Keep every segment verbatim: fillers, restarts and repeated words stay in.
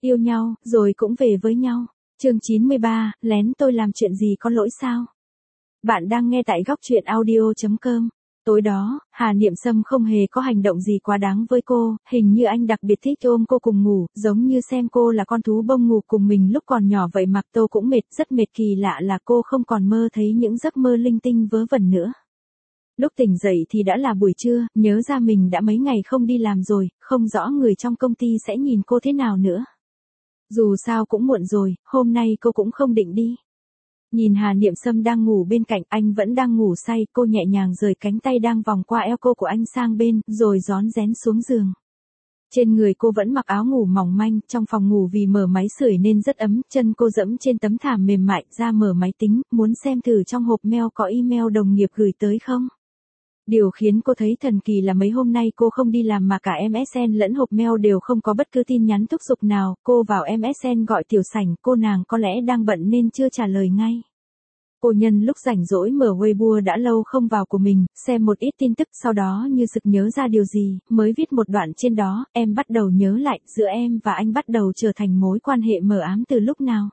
Yêu nhau, rồi cũng về với nhau. Chương chín mươi ba, lén tôi làm chuyện gì có lỗi sao? Bạn đang nghe tại góc truyện audio chấm com. Tối đó, Hà Niệm Sâm không hề có hành động gì quá đáng với cô, hình như anh đặc biệt thích ôm cô cùng ngủ, giống như xem cô là con thú bông ngủ cùng mình lúc còn nhỏ vậy. Mặc Tô cũng mệt, rất mệt. Kỳ lạ là cô không còn mơ thấy những giấc mơ linh tinh vớ vẩn nữa. Lúc tỉnh dậy thì đã là buổi trưa, nhớ ra mình đã mấy ngày không đi làm rồi, không rõ người trong công ty sẽ nhìn cô thế nào nữa. Dù sao cũng muộn rồi, hôm nay cô cũng không định đi. Nhìn Hà Niệm Sâm đang ngủ bên cạnh, anh vẫn đang ngủ say, cô nhẹ nhàng rời cánh tay đang vòng qua eo cô của anh sang bên, rồi rón rén xuống giường. Trên người cô vẫn mặc áo ngủ mỏng manh, trong phòng ngủ vì mở máy sưởi nên rất ấm, chân cô dẫm trên tấm thảm mềm mại, ra mở máy tính, muốn xem thử trong hộp mail có email đồng nghiệp gửi tới không. Điều khiến cô thấy thần kỳ là mấy hôm nay cô không đi làm mà cả em ét en lẫn hộp mail đều không có bất cứ tin nhắn thúc giục nào. Cô vào em ét en gọi Tiểu Sảnh, cô nàng có lẽ đang bận nên chưa trả lời ngay. Cô nhân lúc rảnh rỗi mở Weibo đã lâu không vào của mình, xem một ít tin tức, sau đó như sực nhớ ra điều gì, mới viết một đoạn trên đó. Em bắt đầu nhớ lại, giữa em và anh bắt đầu trở thành mối quan hệ mờ ám từ lúc nào?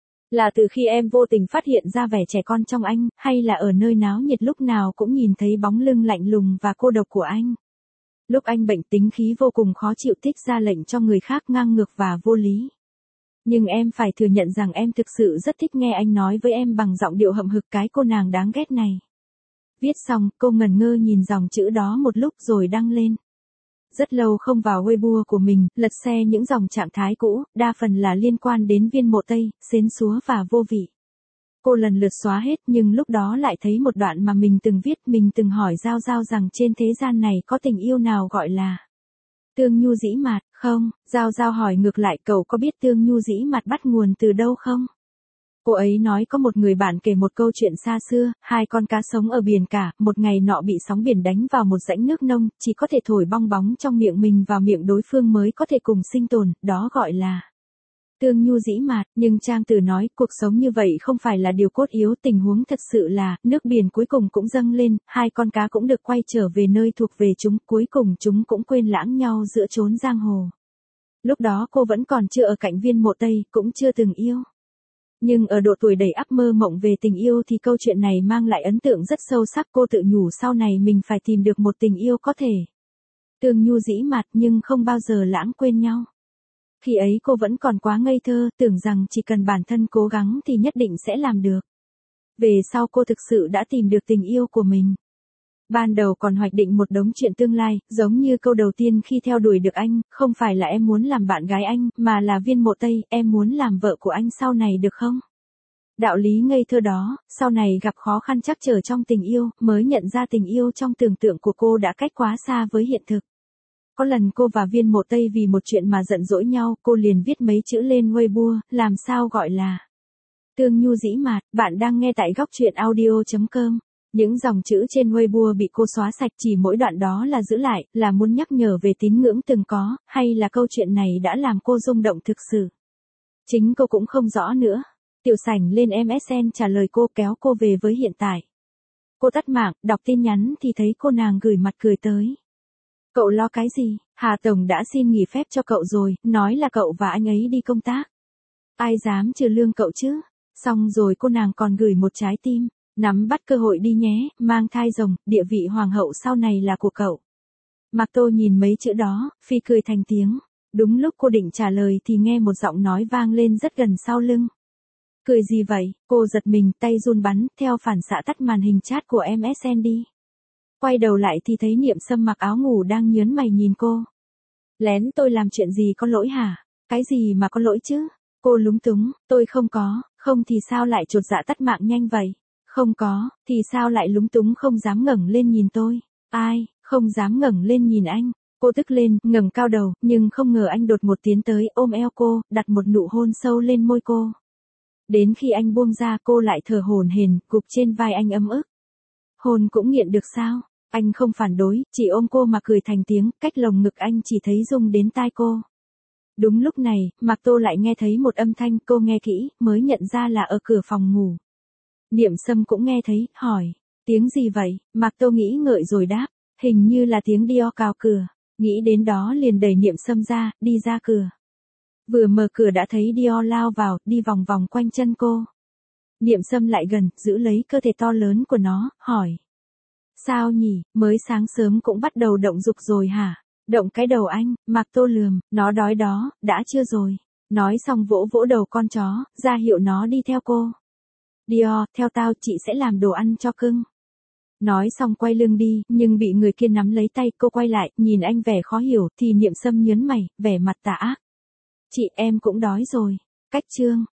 Là từ khi em vô tình phát hiện ra vẻ trẻ con trong anh, hay là ở nơi náo nhiệt lúc nào cũng nhìn thấy bóng lưng lạnh lùng và cô độc của anh? Lúc anh bệnh tính khí vô cùng khó chịu, thích ra lệnh cho người khác ngang ngược và vô lý. Nhưng em phải thừa nhận rằng em thực sự rất thích nghe anh nói với em bằng giọng điệu hậm hực, cái cô nàng đáng ghét này. Viết xong, cô ngẩn ngơ nhìn dòng chữ đó một lúc rồi đăng lên. Rất lâu không vào Weibo của mình, lật xe những dòng trạng thái cũ, đa phần là liên quan đến Viên Mộ Tây, xến xúa và vô vị. Cô lần lượt xóa hết, nhưng lúc đó lại thấy một đoạn mà mình từng viết, mình từng hỏi Giao Giao rằng trên thế gian này có tình yêu nào gọi là tương nhu dĩ mạt, không? Giao Giao hỏi ngược lại, cậu có biết tương nhu dĩ mạt bắt nguồn từ đâu không? Cô ấy nói có một người bạn kể một câu chuyện xa xưa, hai con cá sống ở biển cả, một ngày nọ bị sóng biển đánh vào một rãnh nước nông, chỉ có thể thổi bong bóng trong miệng mình vào miệng đối phương mới có thể cùng sinh tồn, đó gọi là tương nhu dĩ mạt. Nhưng Trang Tử nói, cuộc sống như vậy không phải là điều cốt yếu, tình huống thật sự là, nước biển cuối cùng cũng dâng lên, hai con cá cũng được quay trở về nơi thuộc về chúng, cuối cùng chúng cũng quên lãng nhau giữa chốn giang hồ. Lúc đó cô vẫn còn chưa ở cạnh Viên Mộ Tây, cũng chưa từng yêu. Nhưng ở độ tuổi đầy ắp mơ mộng về tình yêu thì câu chuyện này mang lại ấn tượng rất sâu sắc. Cô tự nhủ sau này mình phải tìm được một tình yêu có thể tương nhu dĩ mạt nhưng không bao giờ lãng quên nhau. Khi ấy cô vẫn còn quá ngây thơ, tưởng rằng chỉ cần bản thân cố gắng thì nhất định sẽ làm được. Về sau cô thực sự đã tìm được tình yêu của mình. Ban đầu còn hoạch định một đống chuyện tương lai, giống như câu đầu tiên khi theo đuổi được anh, không phải là em muốn làm bạn gái anh, mà là Viên Mộ Tây, em muốn làm vợ của anh sau này được không? Đạo lý ngây thơ đó, sau này gặp khó khăn trắc trở trong tình yêu, mới nhận ra tình yêu trong tưởng tượng của cô đã cách quá xa với hiện thực. Có lần cô và Viên Mộ Tây vì một chuyện mà giận dỗi nhau, cô liền viết mấy chữ lên Weibo, làm sao gọi là tương nhu dĩ mạt. Bạn đang nghe tại góc truyện audio chấm com. Những dòng chữ trên Weibo bị cô xóa sạch, chỉ mỗi đoạn đó là giữ lại, là muốn nhắc nhở về tín ngưỡng từng có, hay là câu chuyện này đã làm cô rung động thực sự. Chính cô cũng không rõ nữa. Tiểu Sảnh lên em ét en trả lời cô, kéo cô về với hiện tại. Cô tắt mạng, đọc tin nhắn thì thấy cô nàng gửi mặt cười tới. Cậu lo cái gì? Hà Tổng đã xin nghỉ phép cho cậu rồi, nói là cậu và anh ấy đi công tác. Ai dám trừ lương cậu chứ? Xong rồi cô nàng còn gửi một trái tim. Nắm bắt cơ hội đi nhé, mang thai rồng, địa vị hoàng hậu sau này là của cậu. Mạc Tô nhìn mấy chữ đó, phi cười thành tiếng. Đúng lúc cô định trả lời thì nghe một giọng nói vang lên rất gần sau lưng. Cười gì vậy? Cô giật mình, tay run bắn, theo phản xạ tắt màn hình chat của em ét en đi. Quay đầu lại thì thấy Niệm Sâm mặc áo ngủ đang nhớn mày nhìn cô. Lén tôi làm chuyện gì có lỗi hả? Cái gì mà có lỗi chứ? Cô lúng túng, tôi không có, không thì sao lại chột dạ tắt mạng nhanh vậy? Không có, thì sao lại lúng túng không dám ngẩng lên nhìn tôi? Ai, không dám ngẩng lên nhìn anh. Cô tức lên, ngẩng cao đầu, nhưng không ngờ anh đột một tiến tới, ôm eo cô, đặt một nụ hôn sâu lên môi cô. Đến khi anh buông ra, cô lại thở hổn hển, gục trên vai anh ấm ức. Hôn cũng nghiện được sao? Anh không phản đối, chỉ ôm cô mà cười thành tiếng, cách lồng ngực anh chỉ thấy rung đến tai cô. Đúng lúc này, Mạc Tô lại nghe thấy một âm thanh, cô nghe kỹ, mới nhận ra là ở cửa phòng ngủ. Niệm Sâm cũng nghe thấy, hỏi, tiếng gì vậy? Mạc Tô nghĩ ngợi rồi đáp, hình như là tiếng Dior cào cửa. Nghĩ đến đó liền đẩy Niệm Sâm ra, đi ra cửa. Vừa mở cửa đã thấy Dior lao vào, đi vòng vòng quanh chân cô. Niệm Sâm lại gần, giữ lấy cơ thể to lớn của nó, hỏi. Sao nhỉ, mới sáng sớm cũng bắt đầu động dục rồi hả? Động cái đầu anh, Mạc Tô lườm, nó đói đó, đã chưa rồi. Nói xong vỗ vỗ đầu con chó, ra hiệu nó đi theo cô. Dior, theo tao, chị sẽ làm đồ ăn cho cưng. Nói xong quay lưng đi, nhưng bị người kia nắm lấy tay, cô quay lại, nhìn anh vẻ khó hiểu, thì Niệm Sâm nhớn mày, vẻ mặt tà ác. Chị em cũng đói rồi. Cách chương.